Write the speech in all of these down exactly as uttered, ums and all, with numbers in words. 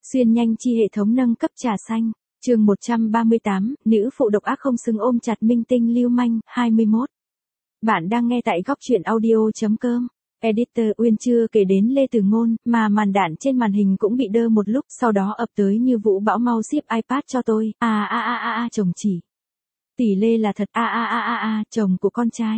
Xuyên nhanh chi hệ thống nâng cấp trà xanh. Chương một trăm ba mươi tám, nữ phụ độc ác không xứng ôm chặt minh tinh lưu manh, hai mươi mốt. Bạn đang nghe tại góc truyện audio.com. Editor Uyên chưa kể đến Lê Từ Ngôn, mà màn đạn trên màn hình cũng bị đơ một lúc, sau đó ập tới như vũ bão mau ship iPad cho tôi. À a a a a chồng chỉ. Tỷ Lê là thật, a a a a a chồng của con trai.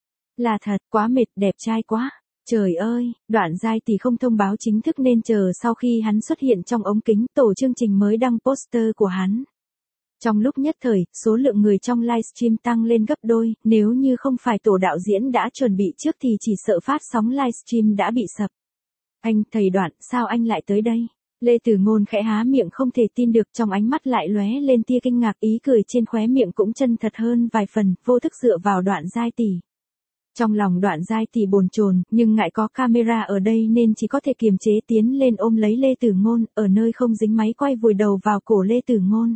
Là thật, quá mệt, đẹp trai quá. Trời ơi, Đoạn Giai Tỷ không thông báo chính thức nên chờ sau khi hắn xuất hiện trong ống kính, tổ chương trình mới đăng poster của hắn. Trong lúc nhất thời, số lượng người trong livestream tăng lên gấp đôi, nếu như không phải tổ đạo diễn đã chuẩn bị trước thì chỉ sợ phát sóng livestream đã bị sập. Anh, thầy Đoạn, sao anh lại tới đây? Lê Từ Ngôn khẽ há miệng không thể tin được, trong ánh mắt lại lóe lên tia kinh ngạc, ý cười trên khóe miệng cũng chân thật hơn vài phần, vô thức dựa vào Đoạn Giai Tỷ. Trong lòng Đoạn Giai Tỷ bồn chồn, nhưng ngại có camera ở đây nên chỉ có thể kiềm chế tiến lên ôm lấy Lê Từ Ngôn, ở nơi không dính máy quay vùi đầu vào cổ Lê Từ Ngôn.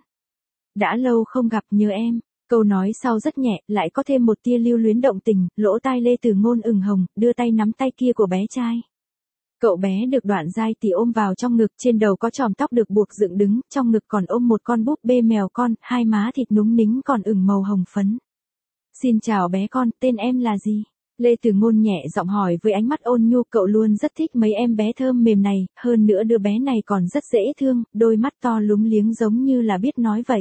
Đã lâu không gặp, nhớ em. Câu nói sau rất nhẹ, lại có thêm một tia lưu luyến động tình, lỗ tai Lê Từ Ngôn ửng hồng, đưa tay nắm tay kia của bé trai. Cậu bé được Đoạn Giai Tỷ ôm vào trong ngực, trên đầu có chòm tóc được buộc dựng đứng, trong ngực còn ôm một con búp bê mèo con, hai má thịt núng nính còn ửng màu hồng phấn. Xin chào bé con, tên em là gì? Lê Từ Ngôn nhẹ giọng hỏi với ánh mắt ôn nhu, cậu luôn rất thích mấy em bé thơm mềm này, hơn nữa đứa bé này còn rất dễ thương, đôi mắt to lúng liếng giống như là biết nói vậy.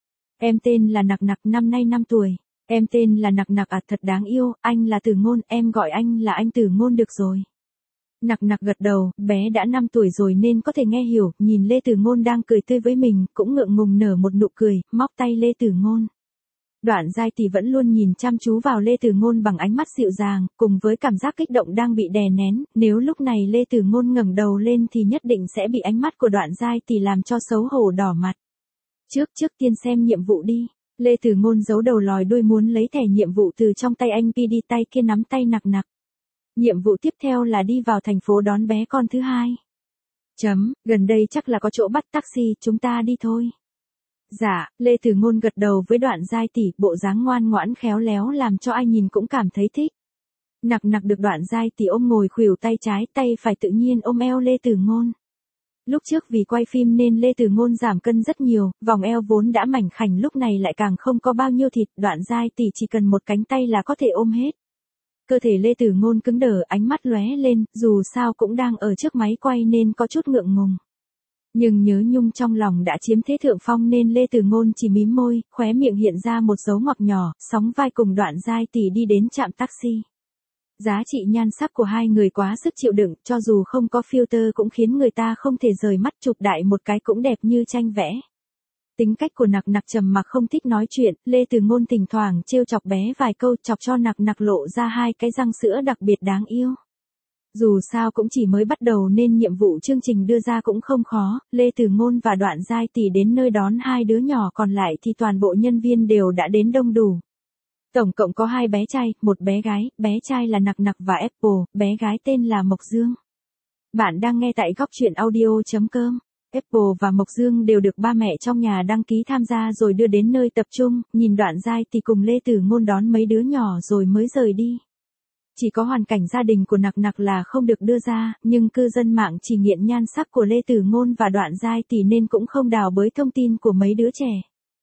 Em tên là Nặc Nặc, năm nay năm tuổi. Em tên là Nặc Nặc à, thật đáng yêu, anh là Từ Ngôn, em gọi anh là anh Từ Ngôn được rồi. Nặc Nặc gật đầu, bé đã năm tuổi rồi nên có thể nghe hiểu, nhìn Lê Từ Ngôn đang cười tươi với mình, cũng ngượng ngùng nở một nụ cười, móc tay Lê Từ Ngôn. Đoạn Giai Tỷ vẫn luôn nhìn chăm chú vào Lê Từ Ngôn bằng ánh mắt dịu dàng, cùng với cảm giác kích động đang bị đè nén, nếu lúc này Lê Từ Ngôn ngẩng đầu lên thì nhất định sẽ bị ánh mắt của Đoạn Giai Tỷ làm cho xấu hổ đỏ mặt. Trước trước tiên xem nhiệm vụ đi. Lê Từ Ngôn giấu đầu lòi đuôi muốn lấy thẻ nhiệm vụ từ trong tay anh pê đê, tay kia nắm tay Nặc Nặc. Nhiệm vụ tiếp theo là đi vào thành phố đón bé con thứ hai. Chấm, gần đây chắc là có chỗ bắt taxi, chúng ta đi thôi. Dạ, Lê Từ Ngôn gật đầu với Đoạn Giai Tỷ, bộ dáng ngoan ngoãn khéo léo làm cho ai nhìn cũng cảm thấy thích. Nặc Nặc được Đoạn Giai Tỷ ôm ngồi khuỷu tay trái, tay phải tự nhiên ôm eo Lê Từ Ngôn. Lúc trước vì quay phim nên Lê Từ Ngôn giảm cân rất nhiều, vòng eo vốn đã mảnh khảnh lúc này lại càng không có bao nhiêu thịt, Đoạn Giai Tỷ chỉ cần một cánh tay là có thể ôm hết. Cơ thể Lê Từ Ngôn cứng đờ, ánh mắt lóe lên, dù sao cũng đang ở trước máy quay nên có chút ngượng ngùng. Nhưng nhớ nhung trong lòng đã chiếm thế thượng phong nên Lê Từ Ngôn chỉ mím môi, khóe miệng hiện ra một dấu ngoặc nhỏ, sóng vai cùng Đoạn Giai Tỷ đi đến trạm taxi. Giá trị nhan sắc của hai người quá sức chịu đựng, cho dù không có filter cũng khiến người ta không thể rời mắt, chụp đại một cái cũng đẹp như tranh vẽ. Tính cách của Nặc Nặc trầm mặc không thích nói chuyện, Lê Từ Ngôn thỉnh thoảng trêu chọc bé vài câu, chọc cho Nặc Nặc lộ ra hai cái răng sữa đặc biệt đáng yêu. Dù sao cũng chỉ mới bắt đầu nên nhiệm vụ chương trình đưa ra cũng không khó, Lê Từ Ngôn và Đoạn Giai Tỷ đến nơi đón hai đứa nhỏ, còn lại thì toàn bộ nhân viên đều đã đến đông đủ. Tổng cộng có hai bé trai, một bé gái, bé trai là Nặc Nặc và Apple, bé gái tên là Mộc Dương. Bạn đang nghe tại góc truyện audio.com. Apple và Mộc Dương đều được ba mẹ trong nhà đăng ký tham gia rồi đưa đến nơi tập trung, nhìn Đoạn Giai Tỷ cùng Lê Từ Ngôn đón mấy đứa nhỏ rồi mới rời đi. Chỉ có hoàn cảnh gia đình của Nặc Nặc là không được đưa ra, nhưng cư dân mạng chỉ nghiện nhan sắc của Lê Từ Ngôn và Đoạn Giai Tỷ nên cũng không đào bới thông tin của mấy đứa trẻ.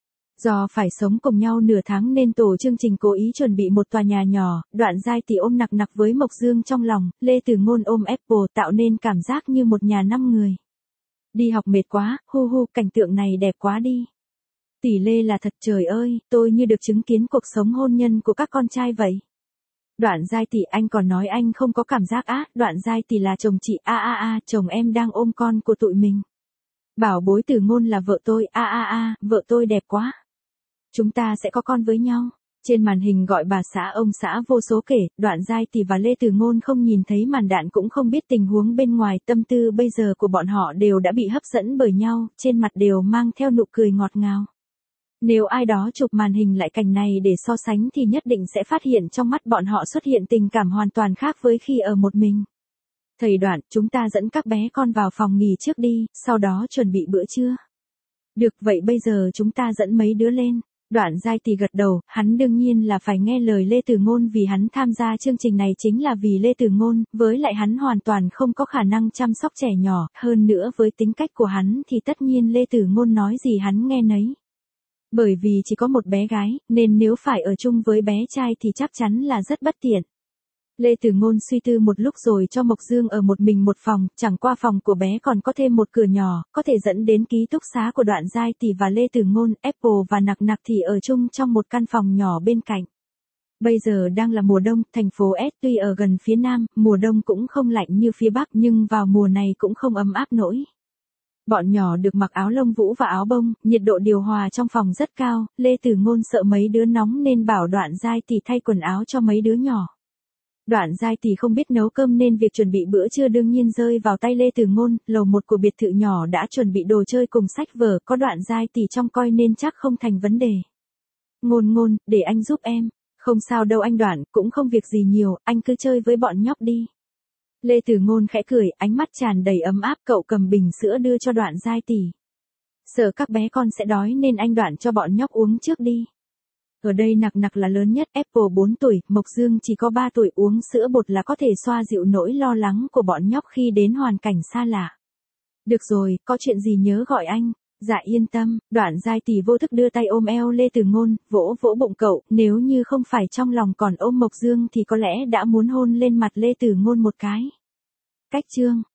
Do phải sống cùng nhau nửa tháng nên tổ chương trình cố ý chuẩn bị một tòa nhà nhỏ, Đoạn Giai Tỷ ôm Nặc Nặc với Mộc Dương trong lòng, Lê Từ Ngôn ôm Apple, tạo nên cảm giác như một nhà năm người. Đi học mệt quá, hu hu, cảnh tượng này đẹp quá đi. Tỷ Lê là thật, trời ơi, tôi như được chứng kiến cuộc sống hôn nhân của các con trai vậy. Đoạn Giai Tỷ, anh còn nói anh không có cảm giác á, Đoạn Giai Tỷ là chồng chị, a a a, chồng em đang ôm con của tụi mình. Bảo bối Từ Ngôn là vợ tôi, a a a, vợ tôi đẹp quá. Chúng ta sẽ có con với nhau. Trên màn hình gọi bà xã ông xã vô số kể, Đoạn Giai Tỷ và Lê Từ Ngôn không nhìn thấy màn đạn cũng không biết tình huống bên ngoài, tâm tư bây giờ của bọn họ đều đã bị hấp dẫn bởi nhau, trên mặt đều mang theo nụ cười ngọt ngào. Nếu ai đó chụp màn hình lại cảnh này để so sánh thì nhất định sẽ phát hiện trong mắt bọn họ xuất hiện tình cảm hoàn toàn khác với khi ở một mình. Thầy Đoạn, chúng ta dẫn các bé con vào phòng nghỉ trước đi, sau đó chuẩn bị bữa trưa. Được, vậy bây giờ chúng ta dẫn mấy đứa lên. Đoạn Giai Tỷ gật đầu, hắn đương nhiên là phải nghe lời Lê Tử Ngôn, vì hắn tham gia chương trình này chính là vì Lê Tử Ngôn, với lại hắn hoàn toàn không có khả năng chăm sóc trẻ nhỏ, hơn nữa với tính cách của hắn thì tất nhiên Lê Tử Ngôn nói gì hắn nghe nấy. Bởi vì chỉ có một bé gái, nên nếu phải ở chung với bé trai thì chắc chắn là rất bất tiện. Lê Tử Ngôn suy tư một lúc rồi cho Mộc Dương ở một mình một phòng, chẳng qua phòng của bé còn có thêm một cửa nhỏ, có thể dẫn đến ký túc xá của Đoạn Giai Tỷ và Lê Tử Ngôn. Apple và Nặc Nặc thì ở chung trong một căn phòng nhỏ bên cạnh. Bây giờ đang là mùa đông, thành phố S tuy ở gần phía Nam, mùa đông cũng không lạnh như phía Bắc nhưng vào mùa này cũng không ấm áp nổi. Bọn nhỏ được mặc áo lông vũ và áo bông, nhiệt độ điều hòa trong phòng rất cao, Lê Tử Ngôn sợ mấy đứa nóng nên bảo Đoạn Giai Tỷ thay quần áo cho mấy đứa nhỏ. Đoạn Giai Tỷ không biết nấu cơm nên việc chuẩn bị bữa trưa đương nhiên rơi vào tay Lê Tử Ngôn, lầu một của biệt thự nhỏ đã chuẩn bị đồ chơi cùng sách vở, có Đoạn Giai Tỷ trong coi nên chắc không thành vấn đề. Ngôn Ngôn, để anh giúp em. Không sao đâu anh Đoạn, cũng không việc gì nhiều, anh cứ chơi với bọn nhóc đi. Lê Tử Ngôn khẽ cười, ánh mắt tràn đầy ấm áp, cậu cầm bình sữa đưa cho Đoạn Giai Tỷ. Sợ các bé con sẽ đói nên anh Đoạn cho bọn nhóc uống trước đi. Ở đây Nặc Nặc là lớn nhất, Apple bốn tuổi, Mộc Dương chỉ có ba tuổi, uống sữa bột là có thể xoa dịu nỗi lo lắng của bọn nhóc khi đến hoàn cảnh xa lạ. Được rồi, có chuyện gì nhớ gọi anh. Dạ yên tâm. Đoạn Giai Tỷ vô thức đưa tay ôm eo Lê Tử Ngôn, vỗ vỗ bụng cậu, nếu như không phải trong lòng còn ôm Mộc Dương thì có lẽ đã muốn hôn lên mặt Lê Tử Ngôn một cái. Cách chương